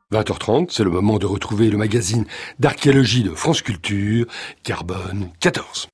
20h30, c'est le moment de retrouver le magazine d'archéologie de France Culture, Carbone 14.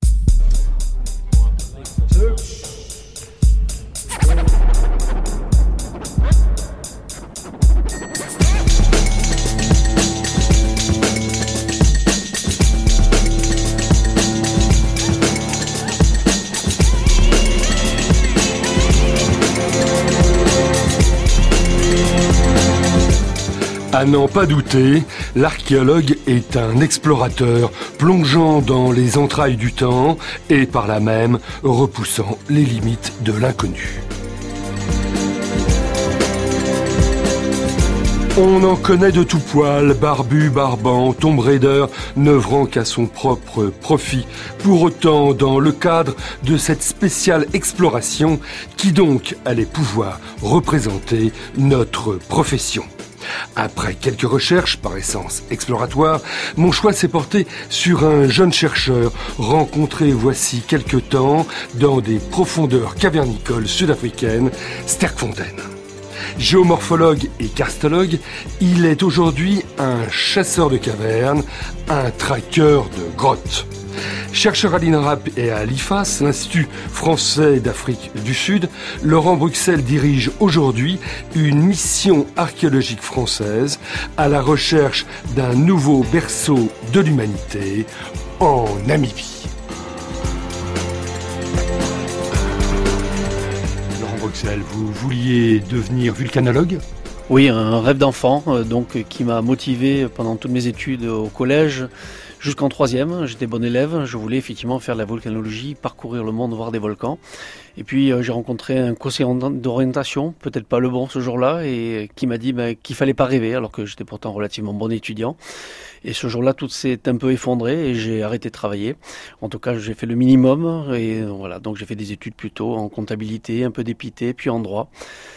À n'en pas douter, l'archéologue est un explorateur plongeant dans les entrailles du temps et par là même repoussant les limites de l'inconnu. On en connaît de tout poil, barbu, barbant, tomb raider, n'œuvrant qu'à son propre profit. Pour autant, dans le cadre de cette spéciale exploration, qui donc allait pouvoir représenter notre profession ? Après quelques recherches, par essence exploratoires, mon choix s'est porté sur un jeune chercheur rencontré voici quelque temps dans des profondeurs cavernicoles sud-africaines, Sterkfontein. Géomorphologue et karstologue, il est aujourd'hui un chasseur de cavernes, un traqueur de grottes. Chercheur à l'INRAP et à l'IFAS, l'Institut français d'Afrique du Sud, Laurent Bruxelles dirige aujourd'hui une mission archéologique française à la recherche d'un nouveau berceau de l'humanité en Namibie. Laurent Bruxelles, vous vouliez devenir vulcanologue ? Oui, un rêve d'enfant qui m'a motivé pendant toutes mes études au collège. Jusqu'en troisième, j'étais bon élève, je voulais effectivement faire de la volcanologie, parcourir le monde, voir des volcans. Et puis j'ai rencontré un conseiller d'orientation, peut-être pas le bon ce jour-là, et qui m'a dit qu'il fallait pas rêver, alors que j'étais pourtant relativement bon étudiant. Et ce jour-là, tout s'est un peu effondré et j'ai arrêté de travailler. En tout cas, j'ai fait le minimum, et voilà, donc j'ai fait des études plutôt en comptabilité, un peu d'épité, puis en droit,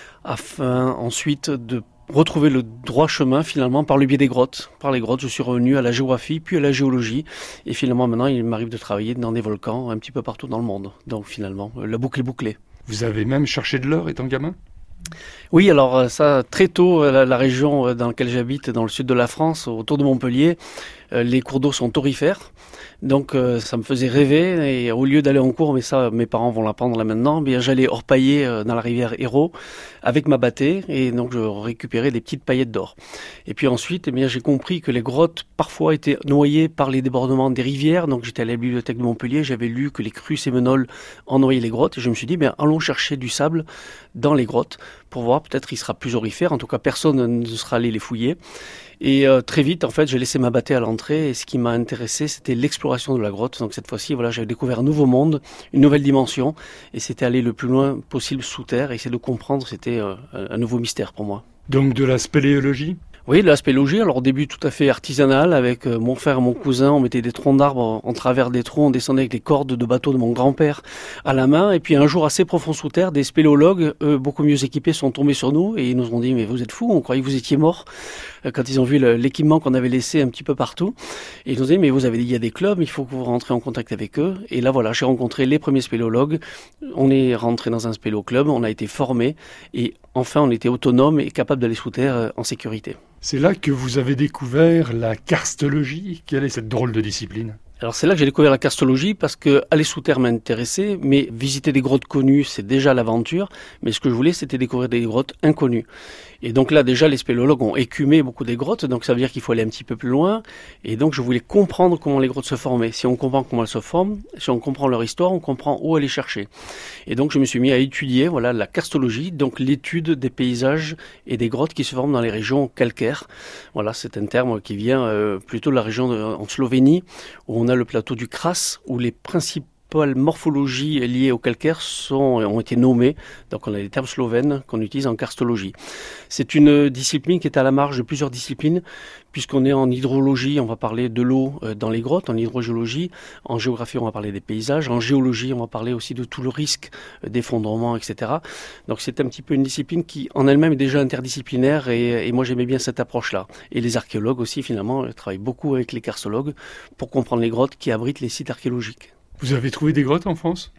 afin ensuite de retrouver le droit chemin finalement par le biais des grottes. Par les grottes, je suis revenu à la géographie, puis à la géologie. Et finalement, maintenant, il m'arrive de travailler dans des volcans un petit peu partout dans le monde. Donc finalement, la boucle est bouclée. Vous avez même cherché de l'or étant gamin ? Oui, alors ça, très tôt, la région dans laquelle j'habite, dans le sud de la France, autour de Montpellier, les cours d'eau sont aurifères. Donc ça me faisait rêver et au lieu d'aller en cours, mais ça mes parents vont l'apprendre là maintenant, bien j'allais orpailler dans la rivière Hérault avec ma bâtée et donc je récupérais des petites paillettes d'or. Et puis ensuite, j'ai compris que les grottes parfois étaient noyées par les débordements des rivières. Donc j'étais à la bibliothèque de Montpellier, j'avais lu que les crues séminoles en noyaient les grottes et je me suis dit allons chercher du sable dans les grottes pour voir, peut-être il sera plus aurifère. En tout cas, personne ne sera allé les fouiller. Et très vite, en fait, j'ai laissé ma bâtée à l'entrée et ce qui m'a intéressé, c'était l'exploration de la grotte. Donc cette fois-ci, j'avais découvert un nouveau monde, une nouvelle dimension et c'était aller le plus loin possible sous terre et essayer de comprendre, c'était un nouveau mystère pour moi. Donc de la spéléologie ? Oui, de la spéléologie, alors au début tout à fait artisanal, avec mon frère et mon cousin, on mettait des troncs d'arbres en travers des trous, on descendait avec les cordes de bateau de mon grand-père à la main, et puis un jour assez profond sous terre, des spéléologues, eux, beaucoup mieux équipés, sont tombés sur nous, et ils nous ont dit « mais vous êtes fous, on croyait que vous étiez morts », quand ils ont vu l'équipement qu'on avait laissé un petit peu partout, et ils nous ont dit « mais vous avez dit il y a des clubs, il faut que vous rentrez en contact avec eux », et là voilà, j'ai rencontré les premiers spéléologues, on est rentré dans un spéléoclub, on a été formés, et enfin on était autonome et capable d'aller sous terre en sécurité. C'est là que vous avez découvert la karstologie. Quelle est cette drôle de discipline ? Alors c'est là que j'ai découvert la karstologie parce que aller sous terre m'intéressait, mais visiter des grottes connues, c'est déjà l'aventure. Mais ce que je voulais, c'était découvrir des grottes inconnues. Et donc là, déjà, les spéléologues ont écumé beaucoup des grottes, donc ça veut dire qu'il faut aller un petit peu plus loin. Et donc je voulais comprendre comment les grottes se formaient. Si on comprend comment elles se forment, si on comprend leur histoire, on comprend où aller chercher. Et donc je me suis mis à étudier, la karstologie, donc l'étude des paysages et des grottes qui se forment dans les régions calcaires. Voilà, c'est un terme qui vient plutôt de la région en Slovénie, où on a le plateau du Kras, où les principales morphologies liées au calcaire ont été nommées. Donc on a des termes slovènes qu'on utilise en karstologie. C'est une discipline qui est à la marge de plusieurs disciplines, puisqu'on est en hydrologie, on va parler de l'eau dans les grottes, en hydrogéologie, en géographie on va parler des paysages, en géologie on va parler aussi de tout le risque d'effondrement, etc. Donc c'est un petit peu une discipline qui en elle-même est déjà interdisciplinaire et moi j'aimais bien cette approche-là. Et les archéologues aussi finalement travaillent beaucoup avec les karstologues pour comprendre les grottes qui abritent les sites archéologiques. Vous avez trouvé des grottes en France ?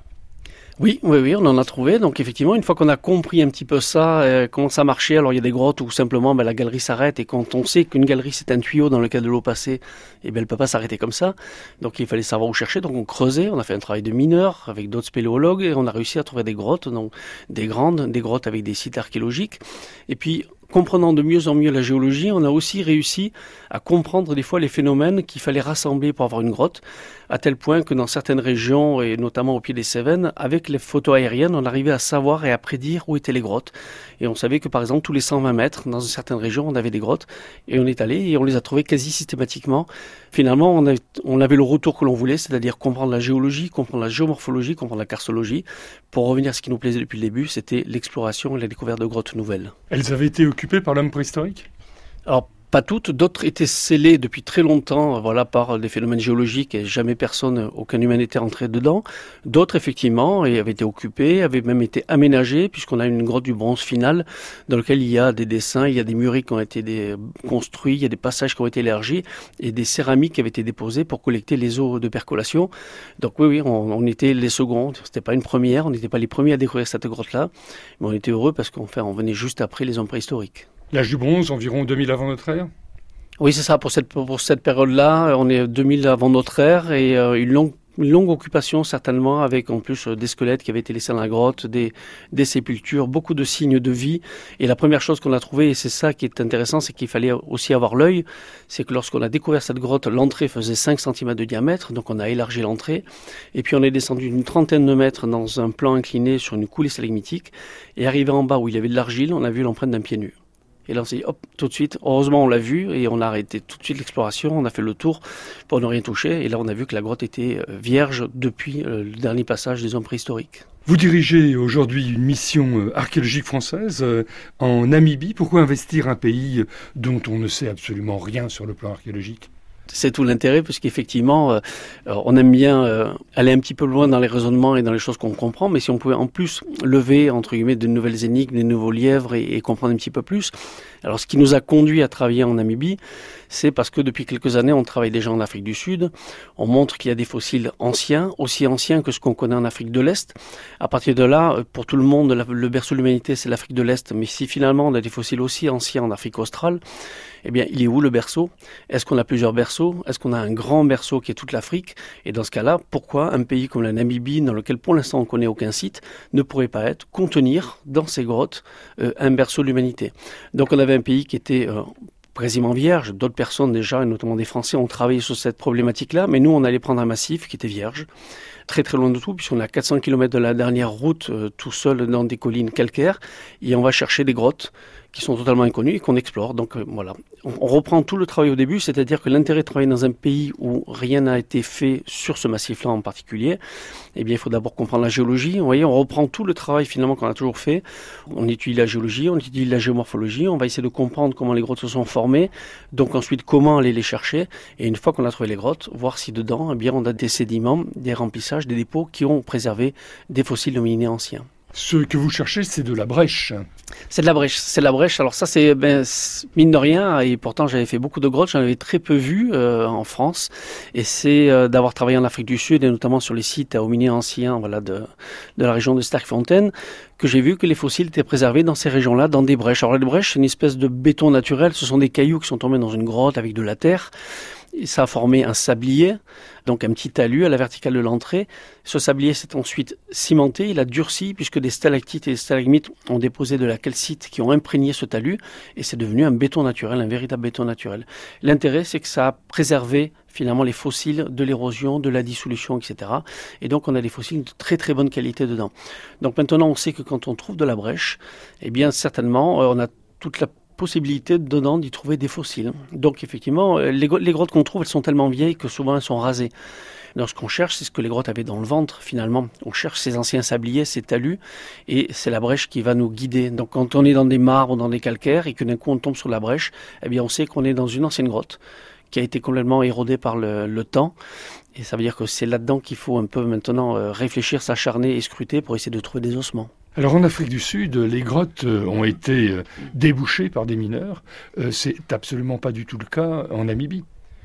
Oui, on en a trouvé. Donc effectivement, une fois qu'on a compris un petit peu ça, comment ça marchait, alors il y a des grottes où simplement la galerie s'arrête et quand on sait qu'une galerie c'est un tuyau dans lequel de l'eau passait, elle peut pas s'arrêter comme ça. Donc il fallait savoir où chercher. Donc on creusait, on a fait un travail de mineur avec d'autres spéléologues et on a réussi à trouver des grottes, donc des grottes avec des sites archéologiques. Et puis comprenant de mieux en mieux la géologie, on a aussi réussi à comprendre des fois les phénomènes qu'il fallait rassembler pour avoir une grotte, à tel point que dans certaines régions, et notamment au pied des Cévennes, avec les photos aériennes, on arrivait à savoir et à prédire où étaient les grottes. Et on savait que par exemple, tous les 120 mètres, dans certaines régions, on avait des grottes, et on est allé et on les a trouvées quasi systématiquement. Finalement, on avait le retour que l'on voulait, c'est-à-dire comprendre la géologie, comprendre la géomorphologie, comprendre la karstologie. Pour revenir à ce qui nous plaisait depuis le début, c'était l'exploration et la découverte de grottes nouvelles. Elles avaient été occupées par l'homme préhistorique ? Alors, pas toutes, d'autres étaient scellées depuis très longtemps, par des phénomènes géologiques et jamais aucun humain n'était rentré dedans. D'autres, effectivement, avaient été occupées, avaient même été aménagées, puisqu'on a une grotte du bronze finale dans laquelle il y a des dessins, il y a des murets qui ont été construits, il y a des passages qui ont été élargis et des céramiques qui avaient été déposées pour collecter les eaux de percolation. Donc oui, on était les seconds, c'était pas une première, on n'était pas les premiers à découvrir cette grotte-là, mais on était heureux parce qu'on venait juste après les hommes préhistoriques. L'âge du bronze, environ 2000 avant notre ère ? Oui, c'est ça. Pour cette période-là, on est 2000 avant notre ère et une longue occupation certainement, avec en plus des squelettes qui avaient été laissés dans la grotte, des sépultures, beaucoup de signes de vie. Et la première chose qu'on a trouvée, et c'est ça qui est intéressant, c'est qu'il fallait aussi avoir l'œil, c'est que lorsqu'on a découvert cette grotte, l'entrée faisait 5 cm de diamètre, donc on a élargi l'entrée, et puis on est descendu d'une trentaine de mètres dans un plan incliné sur une coulée stalagmitique, et arrivé en bas où il y avait de l'argile, on a vu l'empreinte d'un pied nu. Et là, on s'est dit, hop, tout de suite, heureusement, on l'a vu et on a arrêté tout de suite l'exploration. On a fait le tour pour ne rien toucher. Et là, on a vu que la grotte était vierge depuis le dernier passage des hommes préhistoriques. Vous dirigez aujourd'hui une mission archéologique française en Namibie. Pourquoi investir un pays dont on ne sait absolument rien sur le plan archéologique ? C'est tout l'intérêt, parce qu'effectivement, on aime bien aller un petit peu loin dans les raisonnements et dans les choses qu'on comprend, mais si on pouvait en plus lever, entre guillemets, de nouvelles énigmes, de nouveaux lièvres et comprendre un petit peu plus. Alors, ce qui nous a conduit à travailler en Namibie, c'est parce que depuis quelques années, on travaille déjà en Afrique du Sud. On montre qu'il y a des fossiles anciens, aussi anciens que ce qu'on connaît en Afrique de l'Est. À partir de là, pour tout le monde, le berceau de l'humanité, c'est l'Afrique de l'Est. Mais si finalement on a des fossiles aussi anciens en Afrique australe, eh bien, il est où le berceau ? Est-ce qu'on a plusieurs berceaux ? Est-ce qu'on a un grand berceau qui est toute l'Afrique ? Et dans ce cas-là, pourquoi un pays comme la Namibie, dans lequel pour l'instant on ne connaît aucun site, ne pourrait pas contenir dans ses grottes un berceau de l'humanité ? Donc on avait un pays qui était quasiment vierge. D'autres personnes déjà, et notamment des Français, ont travaillé sur cette problématique-là, mais nous on allait prendre un massif qui était vierge, très très loin de tout, puisqu'on est à 400 km de la dernière route, tout seul dans des collines calcaires, et on va chercher des grottes qui sont totalement inconnues et qu'on explore. Donc voilà, on reprend tout le travail au début, c'est-à-dire que l'intérêt de travailler dans un pays où rien n'a été fait sur ce massif-là en particulier, eh bien il faut d'abord comprendre la géologie. Vous voyez, on reprend tout le travail finalement qu'on a toujours fait. On étudie la géologie, on étudie la géomorphologie, on va essayer de comprendre comment les grottes se sont formées, donc ensuite comment aller les chercher, et une fois qu'on a trouvé les grottes, voir si dedans, eh bien on a des sédiments, des remplissages, des dépôts qui ont préservé des fossiles hominidés anciens. Ce que vous cherchez, c'est de la brèche. C'est de la brèche. Alors ça, c'est mine de rien, et pourtant j'avais fait beaucoup de grottes, j'en avais très peu vu en France, et c'est d'avoir travaillé en Afrique du Sud, et notamment sur les sites hominidés anciens de la région de Sterkfontein, que j'ai vu que les fossiles étaient préservés dans ces régions-là, dans des brèches. Alors les brèches, c'est une espèce de béton naturel, ce sont des cailloux qui sont tombés dans une grotte avec de la terre. Et ça a formé un sablier, donc un petit talus à la verticale de l'entrée. Ce sablier s'est ensuite cimenté, il a durci puisque des stalactites et des stalagmites ont déposé de la calcite qui ont imprégné ce talus et c'est devenu un béton naturel, un véritable béton naturel. L'intérêt, c'est que ça a préservé finalement les fossiles de l'érosion, de la dissolution, etc. Et donc on a des fossiles de très très bonne qualité dedans. Donc maintenant on sait que quand on trouve de la brèche, eh bien certainement on a toute la possibilité dedans d'y trouver des fossiles. Donc effectivement, les grottes qu'on trouve, elles sont tellement vieilles que souvent elles sont rasées. Donc ce qu'on cherche, c'est ce que les grottes avaient dans le ventre finalement. On cherche ces anciens sabliers, ces talus, et c'est la brèche qui va nous guider. Donc quand on est dans des marbres ou dans des calcaires et que d'un coup on tombe sur la brèche, eh bien on sait qu'on est dans une ancienne grotte qui a été complètement érodée par le temps. Et ça veut dire que c'est là-dedans qu'il faut un peu maintenant réfléchir, s'acharner et scruter pour essayer de trouver des ossements. Alors en Afrique du Sud, les grottes ont été débouchées par des mineurs. C'est absolument pas du tout le cas en Namibie.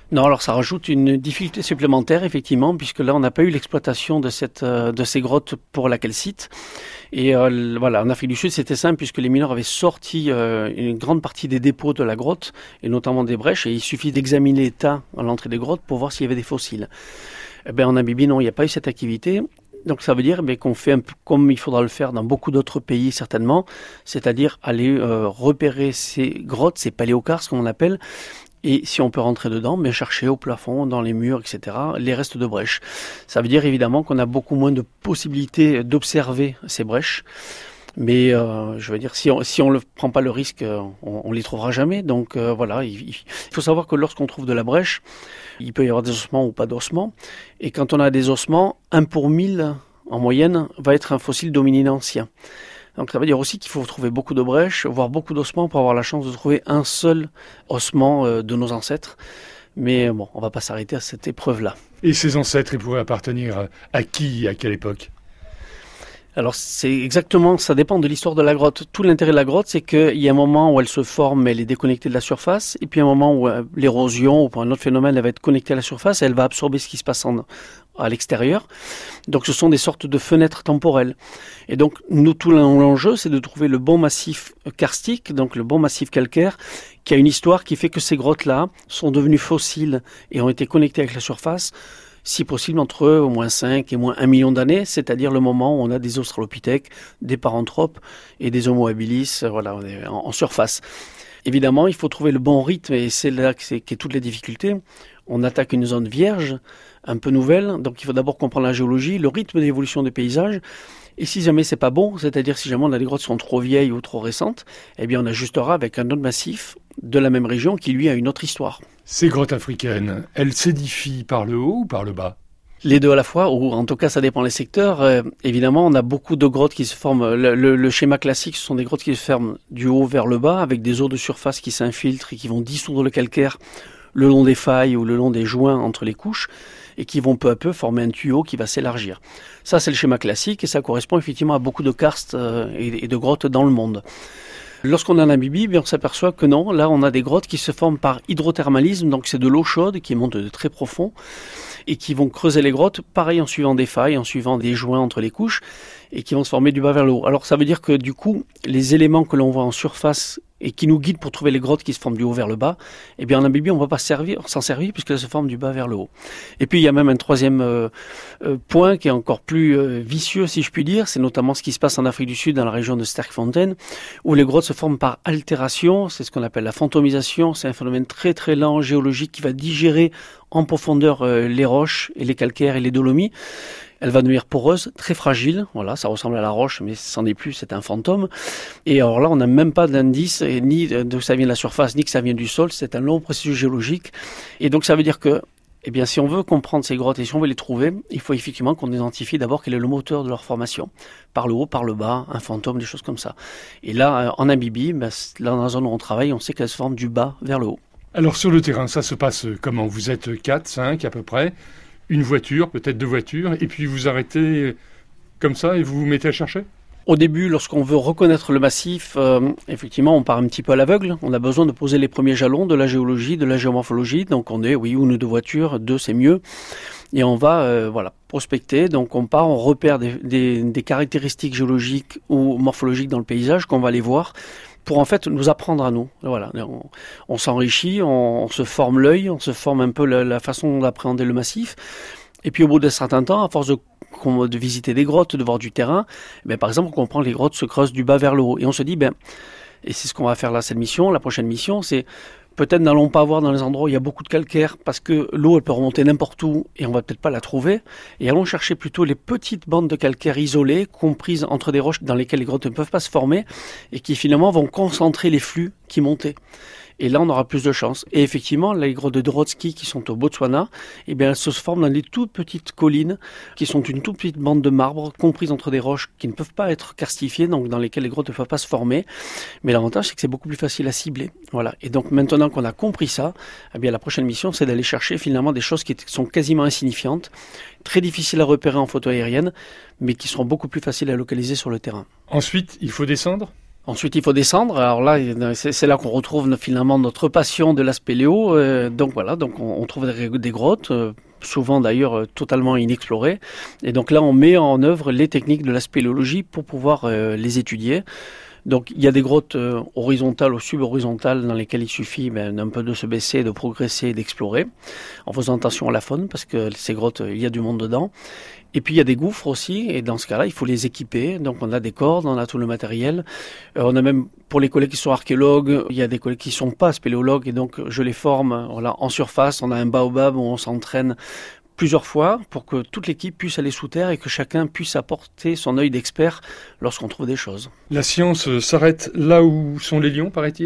Non, alors ça rajoute une difficulté supplémentaire, effectivement, puisque là, on n'a pas eu l'exploitation de ces grottes pour la calcite. Et voilà, en Afrique du Sud, c'était simple, puisque les mineurs avaient sorti une grande partie des dépôts de la grotte, et notamment des brèches, et il suffit d'examiner l'état à l'entrée des grottes pour voir s'il y avait des fossiles. Eh bien, en Namibie, non, il n'y a pas eu cette activité. Donc ça veut dire qu'on fait un peu comme il faudra le faire dans beaucoup d'autres pays certainement, c'est-à-dire aller repérer ces grottes, ces paléocarses comme on appelle, et si on peut rentrer dedans, mais chercher au plafond, dans les murs, etc., les restes de brèches. Ça veut dire évidemment qu'on a beaucoup moins de possibilités d'observer ces brèches. Mais je veux dire, si on ne prend pas le risque, on les trouvera jamais. Donc voilà, il faut savoir que lorsqu'on trouve de la brèche, il peut y avoir des ossements ou pas d'ossements. Et quand on a des ossements, 1 pour 1000 en moyenne va être un fossile d'hominine ancien. Donc ça veut dire aussi qu'il faut trouver beaucoup de brèches, voire beaucoup d'ossements pour avoir la chance de trouver un seul ossement de nos ancêtres. Mais bon, on ne va pas s'arrêter à cette épreuve-là. Et ces ancêtres, ils pourraient appartenir à qui, à quelle époque ? Alors c'est exactement, ça dépend de l'histoire de la grotte. Tout l'intérêt de la grotte, c'est qu'il y a un moment où elle se forme, elle est déconnectée de la surface, et puis un moment où l'érosion ou pour un autre phénomène, elle va être connectée à la surface, et elle va absorber ce qui se passe à l'extérieur. Donc ce sont des sortes de fenêtres temporelles. Et donc nous, tout l'enjeu, c'est de trouver le bon massif karstique, donc le bon massif calcaire, qui a une histoire qui fait que ces grottes-là sont devenues fossiles et ont été connectées avec la surface, si possible entre au moins 5 et moins 1 million d'années, c'est-à-dire le moment où on a des australopithèques, des paranthropes et des homo habilis, voilà, on est en surface. Évidemment, il faut trouver le bon rythme et c'est là qu'est toute la difficulté. On attaque une zone vierge, un peu nouvelle, donc il faut d'abord comprendre la géologie, le rythme d'évolution des paysages. Et si jamais c'est pas bon, c'est-à-dire si jamais on a des grottes qui sont trop vieilles ou trop récentes, eh bien on ajustera avec un autre massif de la même région qui lui a une autre histoire. Ces grottes africaines, elles s'édifient par le haut ou par le bas ? Les deux à la fois, ou en tout cas ça dépend des secteurs. Évidemment, on a beaucoup de grottes qui se forment. Le schéma classique, ce sont des grottes qui se forment du haut vers le bas, avec des eaux de surface qui s'infiltrent et qui vont dissoudre le calcaire le long des failles ou le long des joints entre les couches, et qui vont peu à peu former un tuyau qui va s'élargir. Ça, c'est le schéma classique, et ça correspond effectivement à beaucoup de karstes et de grottes dans le monde. Lorsqu'on est en Namibie, on s'aperçoit que non, là on a des grottes qui se forment par hydrothermalisme, donc c'est de l'eau chaude qui monte de très profond, et qui vont creuser les grottes, pareil en suivant des failles, en suivant des joints entre les couches, et qui vont se former du bas vers le haut. Alors ça veut dire que du coup, les éléments que l'on voit en surface et qui nous guident pour trouver les grottes qui se forment du haut vers le bas, eh bien en Namibie on ne va pas s'en servir puisqu'elles se forment du bas vers le haut. Et puis il y a même un troisième point qui est encore plus vicieux si je puis dire, c'est notamment ce qui se passe en Afrique du Sud dans la région de Sterkfontein, où les grottes se forment par altération, c'est ce qu'on appelle la fantomisation, c'est un phénomène très très lent géologique qui va digérer en profondeur les roches et les calcaires et les dolomies. Elle va devenir poreuse, très fragile, voilà, ça ressemble à la roche, mais ça n'en est plus, c'est un fantôme. Et alors là, on n'a même pas d'indice, ni d'où ça vient de la surface, ni que ça vient du sol, c'est un long processus géologique. Et donc ça veut dire que, eh bien, si on veut comprendre ces grottes et si on veut les trouver, il faut effectivement qu'on identifie d'abord quel est le moteur de leur formation. Par le haut, par le bas, un fantôme, des choses comme ça. Et là, en Namibie, là, dans la zone où on travaille, on sait qu'elle se forme du bas vers le haut. Alors sur le terrain, ça se passe comment ? Vous êtes 4, 5 à peu près ? Une voiture, peut-être 2 voitures, et puis vous arrêtez comme ça et vous vous mettez à chercher ? Au début, lorsqu'on veut reconnaître le massif, effectivement, on part un petit peu à l'aveugle. On a besoin de poser les premiers jalons de la géologie, de la géomorphologie. Donc on est, oui, une ou 2 voitures, 2 c'est mieux. Et on va prospecter. Donc on part, on repère des caractéristiques géologiques ou morphologiques dans le paysage qu'on va aller voir pour en fait nous apprendre à nous. Voilà, on s'enrichit, on se forme l'œil, on se forme un peu la façon d'appréhender le massif. Et puis au bout d'un certain temps, à force de visiter des grottes, de voir du terrain, par exemple, on comprend que les grottes se creusent du bas vers le haut. Et on se dit, et c'est ce qu'on va faire là, cette mission, la prochaine mission, c'est peut-être n'allons pas voir dans les endroits où il y a beaucoup de calcaire parce que l'eau, elle peut remonter n'importe où et on va peut-être pas la trouver. Et allons chercher plutôt les petites bandes de calcaire isolées, comprises entre des roches dans lesquelles les grottes ne peuvent pas se former et qui finalement vont concentrer les flux qui montaient. Et là, on aura plus de chance. Et effectivement, les grottes de Dorotsky qui sont au Botswana, elles se forment dans des toutes petites collines qui sont une toute petite bande de marbre comprises entre des roches qui ne peuvent pas être karstifiées, donc dans lesquelles les grottes ne peuvent pas se former. Mais l'avantage, c'est que c'est beaucoup plus facile à cibler. Voilà. Et donc, maintenant qu'on a compris ça, la prochaine mission, c'est d'aller chercher finalement des choses qui sont quasiment insignifiantes, très difficiles à repérer en photo aérienne, mais qui seront beaucoup plus faciles à localiser sur le terrain. Ensuite, il faut descendre ? Ensuite, il faut descendre. Alors là, c'est là qu'on retrouve finalement notre passion de la spéléo. Donc voilà, donc on trouve des grottes, souvent d'ailleurs totalement inexplorées. Et donc là, on met en œuvre les techniques de la spéléologie pour pouvoir les étudier. Donc il y a des grottes horizontales ou subhorizontales dans lesquelles il suffit un peu de se baisser, de progresser, d'explorer, en faisant attention à la faune, parce que ces grottes, il y a du monde dedans. Et puis il y a des gouffres aussi, et dans ce cas-là, il faut les équiper. Donc on a des cordes, on a tout le matériel. On a même, pour les collègues qui sont archéologues, il y a des collègues qui sont pas spéléologues, et donc je les forme en surface. On a un baobab où on s'entraîne plusieurs fois pour que toute l'équipe puisse aller sous terre et que chacun puisse apporter son œil d'expert lorsqu'on trouve des choses. La science s'arrête là où sont les lions, paraît-il ?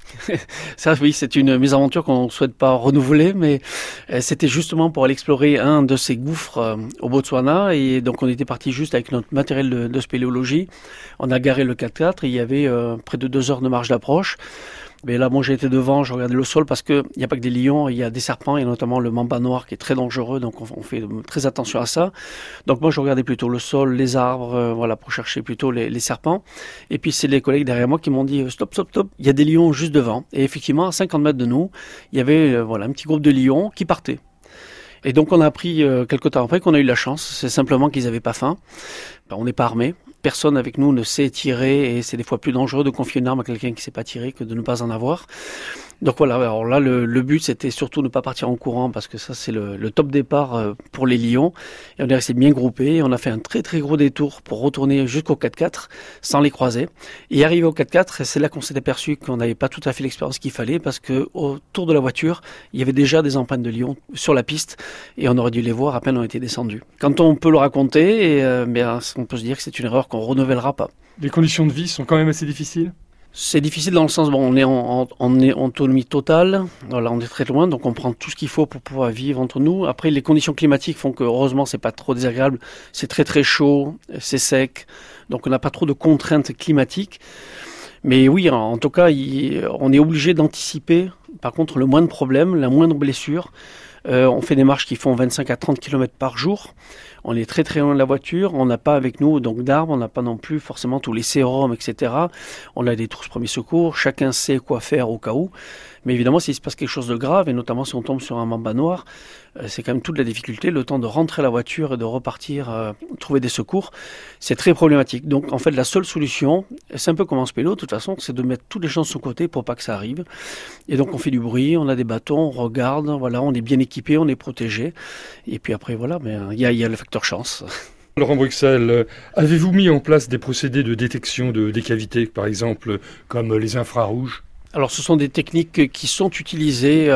Ça, oui, c'est une mésaventure qu'on ne souhaite pas renouveler, mais c'était justement pour aller explorer un de ces gouffres au Botswana. Et donc, on était parti juste avec notre matériel de spéléologie. On a garé le 4x4 et il y avait près de 2 heures de marche d'approche. Mais là, moi, j'ai été devant, je regardais le sol parce qu'il n'y a pas que des lions, il y a des serpents et notamment le mamba noir qui est très dangereux, donc on fait très attention à ça. Donc moi, je regardais plutôt le sol, les arbres, pour chercher plutôt les serpents. Et puis, c'est les collègues derrière moi qui m'ont dit stop, il y a des lions juste devant. Et effectivement, à 50 mètres de nous, il y avait un petit groupe de lions qui partaient. Et donc, on a appris quelques temps après qu'on a eu la chance, c'est simplement qu'ils n'avaient pas faim. On n'est pas armés. Personne avec nous ne sait tirer et c'est des fois plus dangereux de confier une arme à quelqu'un qui ne sait pas tirer que de ne pas en avoir. Donc voilà, alors là le but c'était surtout ne pas partir en courant parce que ça c'est le top départ pour les lions. Et on est resté bien groupés, on a fait un très très gros détour pour retourner jusqu'au 4x4 sans les croiser. Et arrivé au 4x4, c'est là qu'on s'est aperçu qu'on n'avait pas tout à fait l'expérience qu'il fallait parce que autour de la voiture, il y avait déjà des empreintes de lions sur la piste et on aurait dû les voir à peine on était descendus. Quand on peut le raconter, on peut se dire que c'est une erreur qu'on renouvellera pas. Les conditions de vie sont quand même assez difficiles ? C'est difficile dans le sens, on est en autonomie totale, voilà, on est très loin, donc on prend tout ce qu'il faut pour pouvoir vivre entre nous. Après, les conditions climatiques font que, heureusement, c'est pas trop désagréable, c'est très très chaud, c'est sec, donc on n'a pas trop de contraintes climatiques. Mais oui, en tout cas, on est obligé d'anticiper, par contre, le moindre problème, la moindre blessure. On fait des marches qui font 25 à 30 km par jour. On est très très loin de la voiture. On n'a pas avec nous donc d'arbres. On n'a pas non plus forcément tous les sérums, etc. On a des trousses premiers secours. Chacun sait quoi faire au cas où. Mais évidemment, s'il se passe quelque chose de grave, et notamment si on tombe sur un mamba noir, c'est quand même toute la difficulté, le temps de rentrer à la voiture et de repartir, trouver des secours. C'est très problématique. Donc en fait, la seule solution, c'est un peu comme en spéléo, de toute façon, c'est de mettre tous les gens de son côté pour pas que ça arrive. Et donc on fait du bruit, on a des bâtons, on regarde, voilà, on est bien équipé, on est protégé. Et puis après, voilà, mais il y a le facteur chance. Laurent Bruxelles, avez-vous mis en place des procédés de détection des cavités, par exemple, comme les infrarouges ? Alors ce sont des techniques qui sont utilisées,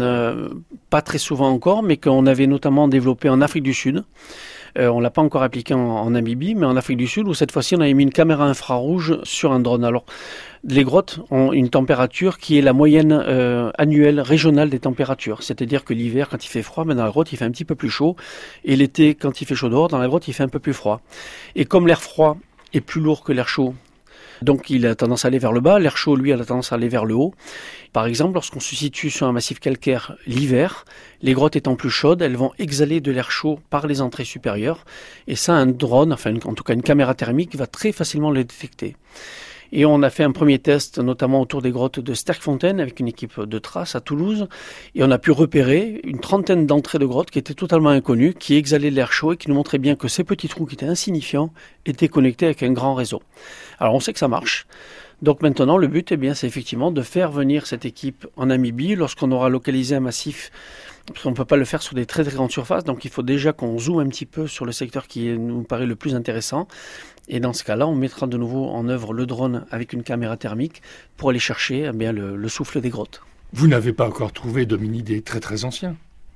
pas très souvent encore, mais qu'on avait notamment développées en Afrique du Sud. On ne l'a pas encore appliqué en Namibie, mais en Afrique du Sud, où cette fois-ci on avait mis une caméra infrarouge sur un drone. Alors les grottes ont une température qui est la moyenne annuelle régionale des températures. C'est-à-dire que l'hiver, quand il fait froid, dans la grotte il fait un petit peu plus chaud. Et l'été, quand il fait chaud dehors, dans la grotte il fait un peu plus froid. Et comme l'air froid est plus lourd que l'air chaud, donc il a tendance à aller vers le bas, l'air chaud lui a tendance à aller vers le haut. Par exemple, lorsqu'on se situe sur un massif calcaire l'hiver, les grottes étant plus chaudes, elles vont exhaler de l'air chaud par les entrées supérieures. Et ça, un drone, en tout cas une caméra thermique, va très facilement le détecter. Et on a fait un premier test, notamment autour des grottes de Sterkfontein, avec une équipe de traces à Toulouse. Et on a pu repérer une trentaine d'entrées de grottes qui étaient totalement inconnues, qui exhalaient de l'air chaud et qui nous montraient bien que ces petits trous qui étaient insignifiants étaient connectés avec un grand réseau. Alors on sait que ça marche. Donc maintenant, le but, c'est effectivement de faire venir cette équipe en Namibie lorsqu'on aura localisé un massif. Parce qu'on ne peut pas le faire sur des très très grandes surfaces, donc il faut déjà qu'on zoome un petit peu sur le secteur qui nous paraît le plus intéressant. Et dans ce cas-là, on mettra de nouveau en œuvre le drone avec une caméra thermique pour aller chercher le souffle des grottes. Vous n'avez pas encore trouvé d'hominidés très très anciens ?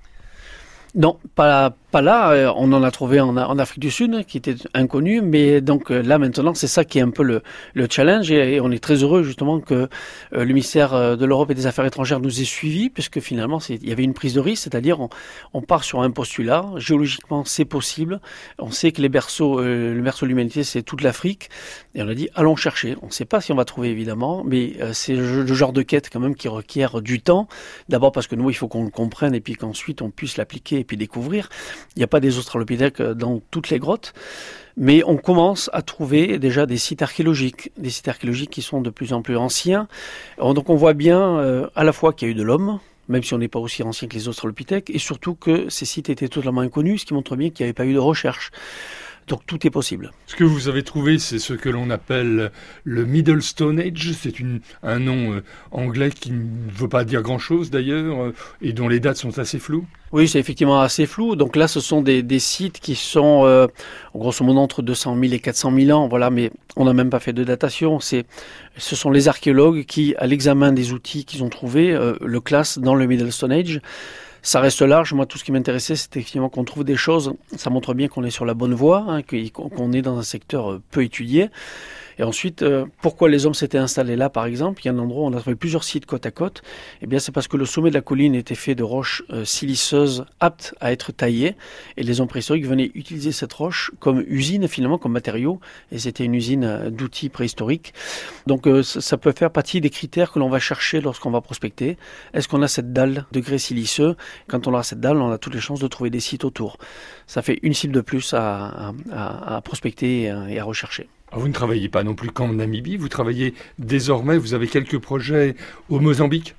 Non, pas là. On en a trouvé en Afrique du Sud, qui était inconnu. Mais donc là, maintenant, c'est ça qui est un peu le challenge. Et on est très heureux, justement, que le ministère de l'Europe et des Affaires étrangères nous ait suivis, puisque finalement, il y avait une prise de risque. C'est-à-dire, on part sur un postulat. Géologiquement, c'est possible. On sait que le berceau de l'humanité, c'est toute l'Afrique. Et on a dit, allons chercher. On ne sait pas si on va trouver, évidemment. Mais c'est le genre de quête, quand même, qui requiert du temps. D'abord parce que nous, il faut qu'on le comprenne et puis qu'ensuite, on puisse l'appliquer et puis découvrir. Il n'y a pas des australopithèques dans toutes les grottes. Mais on commence à trouver déjà des sites archéologiques qui sont de plus en plus anciens. Donc on voit bien à la fois qu'il y a eu de l'homme, même si on n'est pas aussi ancien que les australopithèques, et surtout que ces sites étaient totalement inconnus, ce qui montre bien qu'il n'y avait pas eu de recherche. Donc tout est possible. Ce que vous avez trouvé, c'est ce que l'on appelle le Middle Stone Age. C'est un nom anglais qui ne veut pas dire grand-chose d'ailleurs, et dont les dates sont assez floues. Oui, c'est effectivement assez flou. Donc là, ce sont des sites qui sont grosso modo entre 200 000 et 400 000 ans. Voilà, mais on n'a même pas fait de datation. Ce sont les archéologues qui, à l'examen des outils qu'ils ont trouvés, le classent dans le Middle Stone Age. Ça reste large. Moi, tout ce qui m'intéressait, c'était effectivement qu'on trouve des choses. Ça montre bien qu'on est sur la bonne voie, hein, qu'on est dans un secteur peu étudié. Et ensuite, pourquoi les hommes s'étaient installés là, par exemple? Il y a un endroit où on a trouvé plusieurs sites côte à côte. Eh bien, c'est parce que le sommet de la colline était fait de roches siliceuses aptes à être taillées. Et les hommes préhistoriques venaient utiliser cette roche comme usine, finalement, comme matériau. Et c'était une usine d'outils préhistoriques. Donc, ça peut faire partie des critères que l'on va chercher lorsqu'on va prospecter. Est-ce qu'on a cette dalle de grès siliceux? Quand on a cette dalle, on a toutes les chances de trouver des sites autour. Ça fait une cible de plus à prospecter et à rechercher. Vous ne travaillez pas non plus qu'en Namibie, vous travaillez désormais, vous avez quelques projets au Mozambique?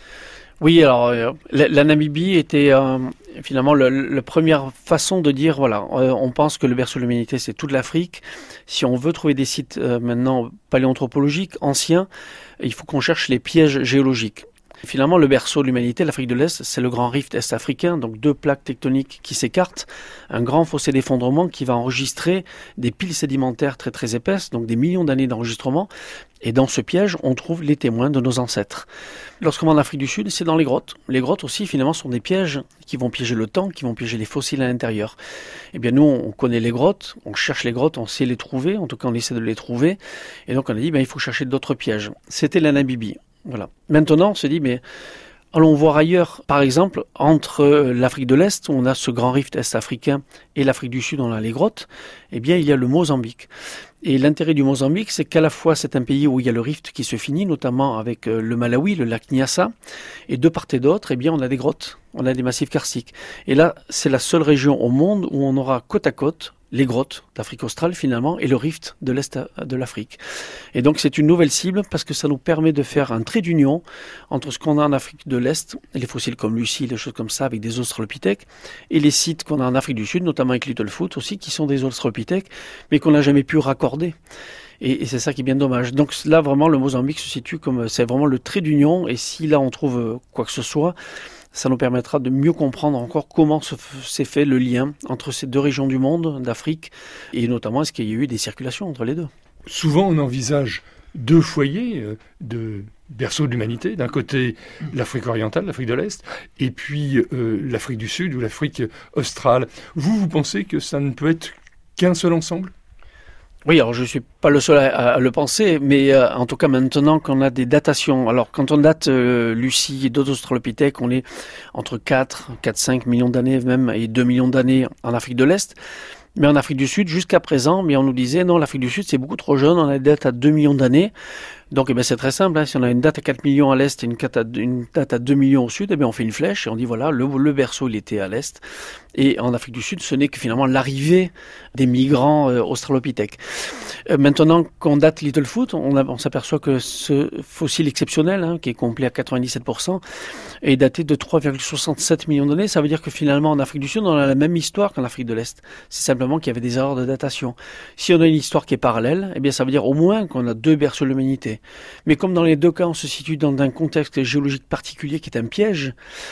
Oui, alors la Namibie était finalement la première façon de dire, voilà, on pense que le berceau de l'humanité, c'est toute l'Afrique. Si on veut trouver des sites maintenant paléanthropologiques, anciens, il faut qu'on cherche les pièges géologiques. Finalement, le berceau de l'humanité, l'Afrique de l'Est, c'est le grand rift est-africain, donc 2 plaques tectoniques qui s'écartent, un grand fossé d'effondrement qui va enregistrer des piles sédimentaires très très épaisses, donc des millions d'années d'enregistrement. Et dans ce piège, on trouve les témoins de nos ancêtres. Lorsqu'on va en Afrique du Sud, c'est dans les grottes. Les grottes aussi, finalement, sont des pièges qui vont piéger le temps, qui vont piéger les fossiles à l'intérieur. Eh bien, nous, on connaît les grottes, on cherche les grottes, on sait les trouver, en tout cas, on essaie de les trouver. Et donc, on a dit, il faut chercher d'autres pièges. C'était la Namibie. Voilà. Maintenant, on se dit, mais allons voir ailleurs. Par exemple, entre l'Afrique de l'Est, où on a ce grand rift est-africain, et l'Afrique du Sud, on a les grottes, eh bien, il y a le Mozambique. Et l'intérêt du Mozambique, c'est qu'à la fois, c'est un pays où il y a le rift qui se finit, notamment avec le Malawi, le lac Nyassa, et de part et d'autre, eh bien, on a des grottes, on a des massifs karstiques. Et là, c'est la seule région au monde où on aura côte à côte les grottes d'Afrique australe finalement et le rift de l'Est de l'Afrique. Et donc c'est une nouvelle cible parce que ça nous permet de faire un trait d'union entre ce qu'on a en Afrique de l'Est, les fossiles comme Lucie, des choses comme ça avec des australopithèques, et les sites qu'on a en Afrique du Sud, notamment avec Littlefoot aussi, qui sont des australopithèques, mais qu'on n'a jamais pu raccorder. Et c'est ça qui est bien dommage. Donc là vraiment le Mozambique se situe comme c'est vraiment le trait d'union, et si là on trouve quoi que ce soit, ça nous permettra de mieux comprendre encore comment s'est fait le lien entre ces 2 régions du monde, d'Afrique, et notamment est-ce qu'il y a eu des circulations entre les 2. Souvent, on envisage 2 foyers de berceau de l'humanité. D'un côté, l'Afrique orientale, l'Afrique de l'Est, et puis l'Afrique du Sud ou l'Afrique australe. Vous pensez que ça ne peut être qu'un seul ensemble ? Oui, alors je ne suis pas le seul à le penser, mais en tout cas maintenant qu'on a des datations, alors quand on date Lucie et d'autres australopithèques, on est entre 4-5 millions d'années même et 2 millions d'années en Afrique de l'Est. Mais en Afrique du Sud, jusqu'à présent, on nous disait non, l'Afrique du Sud c'est beaucoup trop jeune, on a des dates à 2 millions d'années. Donc c'est très simple, hein. Si on a une date à 4 millions à l'Est et une date à 2 millions au Sud, on fait une flèche et on dit voilà, le berceau il était à l'Est. Et en Afrique du Sud, ce n'est que finalement l'arrivée des migrants australopithèques. Maintenant qu'on date Littlefoot, on s'aperçoit que ce fossile exceptionnel, hein, qui est complet à 97%, est daté de 3,67 millions d'années. Ça veut dire que finalement en Afrique du Sud, on a la même histoire qu'en Afrique de l'Est. C'est simplement qu'il y avait des erreurs de datation. Si on a une histoire qui est parallèle, eh bien ça veut dire au moins qu'on a 2 berceaux de l'humanité. Mais comme dans les 2 cas, on se situe dans un contexte géologique particulier qui est un piège,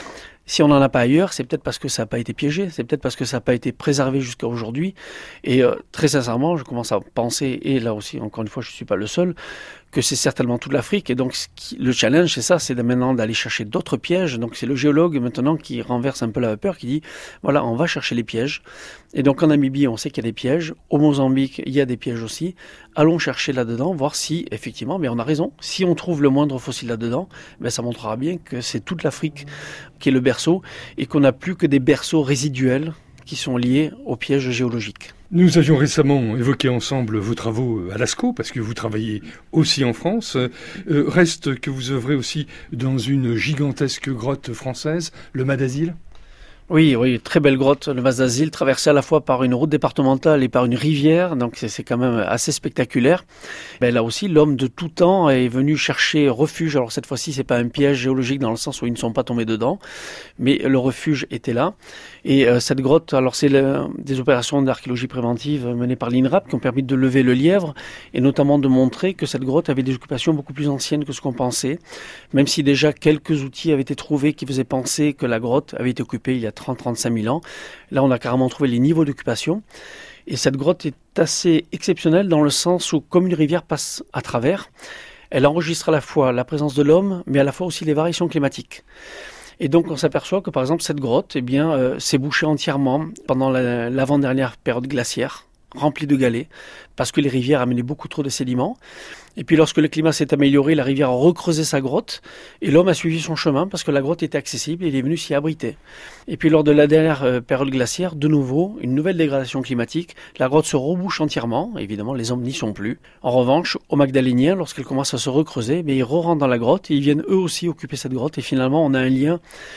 si on n'en a pas ailleurs, c'est peut-être parce que ça n'a pas été piégé, c'est peut-être parce que ça n'a pas été préservé jusqu'à aujourd'hui. Et très sincèrement, je commence à penser, et là aussi, encore une fois, je ne suis pas le seul, que c'est certainement toute l'Afrique. Et donc, le challenge, c'est ça, c'est maintenant d'aller chercher d'autres pièges. Donc, c'est le géologue maintenant qui renverse un peu la vapeur, qui dit, voilà, on va chercher les pièges. Et donc, en Namibie, on sait qu'il y a des pièges. Au Mozambique, il y a des pièges aussi. Allons chercher là-dedans, voir si, effectivement, mais on a raison. Si on trouve le moindre fossile là-dedans, ça montrera bien que c'est toute l'Afrique qui est le berceau et qu'on n'a plus que des berceaux résiduels qui sont liés aux pièges géologiques. Nous avions récemment évoqué ensemble vos travaux à Lascaux, parce que vous travaillez aussi en France. Reste que vous œuvrez aussi dans une gigantesque grotte française, le Mas d'Asile. Oui, très belle grotte, le Mas d'Asile, traversée à la fois par une route départementale et par une rivière, donc c'est quand même assez spectaculaire. Là aussi, l'homme de tout temps est venu chercher refuge. Alors cette fois-ci, c'est pas un piège géologique dans le sens où ils ne sont pas tombés dedans, mais le refuge était là. Et cette grotte, alors c'est des opérations d'archéologie préventive menées par l'INRAP qui ont permis de lever le lièvre et notamment de montrer que cette grotte avait des occupations beaucoup plus anciennes que ce qu'on pensait, même si déjà quelques outils avaient été trouvés qui faisaient penser que la grotte avait été occupée il y a 30-35 000 ans. Là, on a carrément trouvé les niveaux d'occupation. Et cette grotte est assez exceptionnelle dans le sens où, comme une rivière passe à travers, elle enregistre à la fois la présence de l'homme, mais à la fois aussi les variations climatiques. Et donc, on s'aperçoit que, par exemple, cette grotte, s'est bouchée entièrement pendant l'avant-dernière période glaciaire, remplie de galets, parce que les rivières amenaient beaucoup trop de sédiments. Et puis lorsque le climat s'est amélioré, la rivière a recreusé sa grotte et l'homme a suivi son chemin parce que la grotte était accessible et il est venu s'y abriter. Et puis lors de la dernière période glaciaire, de nouveau, une nouvelle dégradation climatique, la grotte se rebouche entièrement, évidemment les hommes n'y sont plus. En revanche, aux Magdaléniens, lorsqu'elle commence à se recreuser, ils re-rentrent dans la grotte et ils viennent eux aussi occuper cette grotte et finalement on a un lien,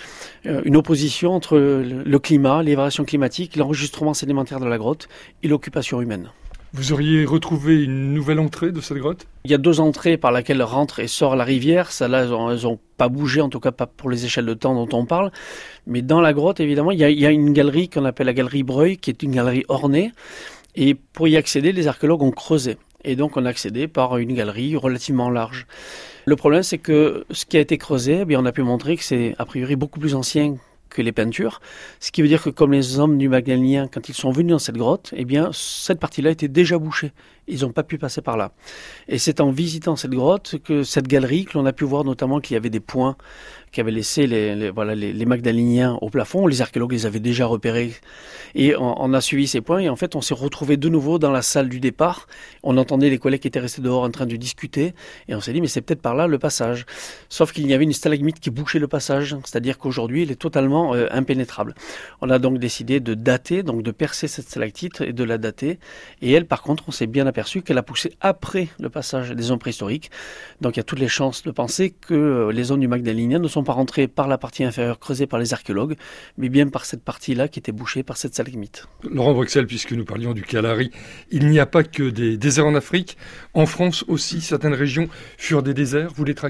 une opposition entre le climat, les variations climatiques, l'enregistrement sédimentaire de la grotte et l'occupation humaine. Vous auriez retrouvé une nouvelle entrée de cette grotte ? Il y a 2 entrées par lesquelles rentre et sort la rivière. Celles-là, elles n'ont pas bougé, en tout cas pas pour les échelles de temps dont on parle. Mais dans la grotte, évidemment, il y a une galerie qu'on appelle la galerie Breuil, qui est une galerie ornée. Et pour y accéder, les archéologues ont creusé. Et donc, on a accédé par une galerie relativement large. Le problème, c'est que ce qui a été creusé, on a pu montrer que c'est a priori beaucoup plus ancien que les peintures, ce qui veut dire que comme les hommes du Magdalénien, quand ils sont venus dans cette grotte, cette partie-là était déjà bouchée. Ils n'ont pas pu passer par là. Et c'est en visitant cette grotte que cette galerie, que l'on a pu voir notamment qu'il y avait des points qu'avaient laissés les Magdaléniens au plafond. Les archéologues les avaient déjà repérés. Et on a suivi ces points et en fait on s'est retrouvés de nouveau dans la salle du départ. On entendait les collègues qui étaient restés dehors en train de discuter et on s'est dit mais c'est peut-être par là le passage. Sauf qu'il y avait une stalagmite qui bouchait le passage, c'est-à-dire qu'aujourd'hui il est totalement impénétrable. On a donc décidé de dater, donc de percer cette stalactite et de la dater. Et elle par contre on s'est bien aperçu qu'elle a poussé après le passage des hommes préhistoriques. Donc il y a toutes les chances de penser que les hommes du Magdalénien ne sont pas rentrés par la partie inférieure creusée par les archéologues, mais bien par cette partie-là qui était bouchée par cette stalagmite. Laurent Bruxelles, puisque nous parlions du Kalahari, il n'y a pas que des déserts en Afrique. En France aussi, certaines régions furent des déserts. Vous les traquez ?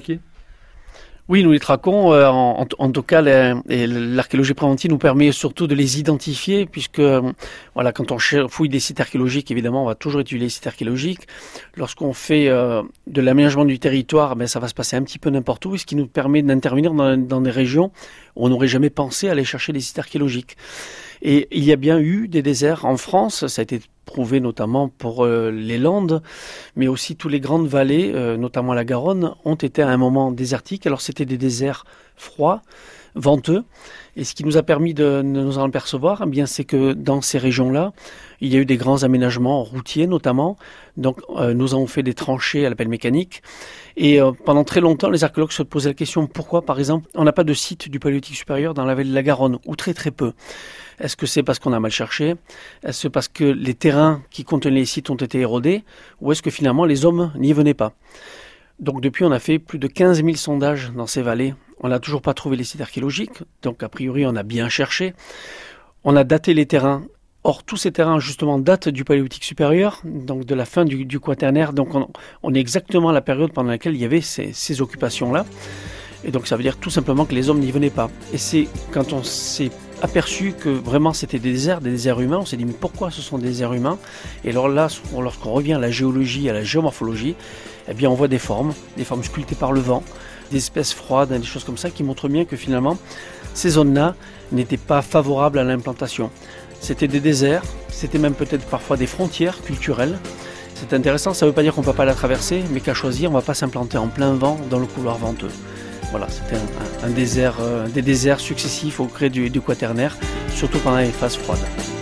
Oui, nous les traquons. En tout cas, l'archéologie préventive nous permet surtout de les identifier, puisque quand on fouille des sites archéologiques, évidemment, on va toujours étudier les sites archéologiques. Lorsqu'on fait de l'aménagement du territoire, ça va se passer un petit peu n'importe où, ce qui nous permet d'intervenir dans des régions où on n'aurait jamais pensé aller chercher des sites archéologiques. Et il y a bien eu des déserts en France, ça a été prouvé notamment pour les Landes, mais aussi toutes les grandes vallées, notamment la Garonne, ont été à un moment désertiques. Alors c'était des déserts froids, venteux, et ce qui nous a permis de nous en apercevoir, c'est que dans ces régions-là, il y a eu des grands aménagements routiers notamment. Donc nous avons fait des tranchées à la pelle mécanique. Et pendant très longtemps, les archéologues se posaient la question pourquoi, par exemple, on n'a pas de site du Paléolithique supérieur dans la vallée de la Garonne, ou très très peu. Est-ce que c'est parce qu'on a mal cherché ? Est-ce que c'est parce que les terrains qui contenaient les sites ont été érodés ? Ou est-ce que finalement les hommes n'y venaient pas ? Donc depuis, on a fait plus de 15 000 sondages dans ces vallées. On n'a toujours pas trouvé les sites archéologiques, donc a priori on a bien cherché. On a daté les terrains. Or, tous ces terrains, justement, datent du Paléolithique supérieur, donc de la fin du Quaternaire. Donc on est exactement à la période pendant laquelle il y avait ces occupations-là. Et donc ça veut dire tout simplement que les hommes n'y venaient pas. Et c'est quand on s'est aperçu que vraiment c'était des déserts humains, on s'est dit mais pourquoi ce sont des déserts humains ? Et alors là, lorsqu'on revient à la géologie, à la géomorphologie, on voit des formes sculptées par le vent, des espèces froides, des choses comme ça qui montrent bien que finalement ces zones-là n'étaient pas favorables à l'implantation. C'était des déserts, c'était même peut-être parfois des frontières culturelles. C'est intéressant, ça ne veut pas dire qu'on ne peut pas la traverser, mais qu'à choisir, on ne va pas s'implanter en plein vent dans le couloir venteux. Voilà, c'était un désert, des déserts successifs au gré du Quaternaire, surtout pendant les phases froides.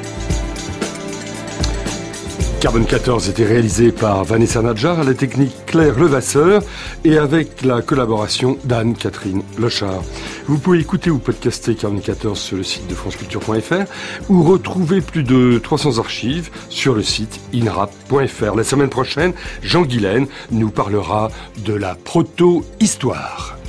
Carbone 14 était réalisé par Vanessa Nadjar, à la technique Claire Levasseur et avec la collaboration d'Anne-Catherine Lochard. Vous pouvez écouter ou podcaster Carbone 14 sur le site de franceculture.fr ou retrouver plus de 300 archives sur le site inrap.fr. La semaine prochaine, Jean Guilaine nous parlera de la proto-histoire.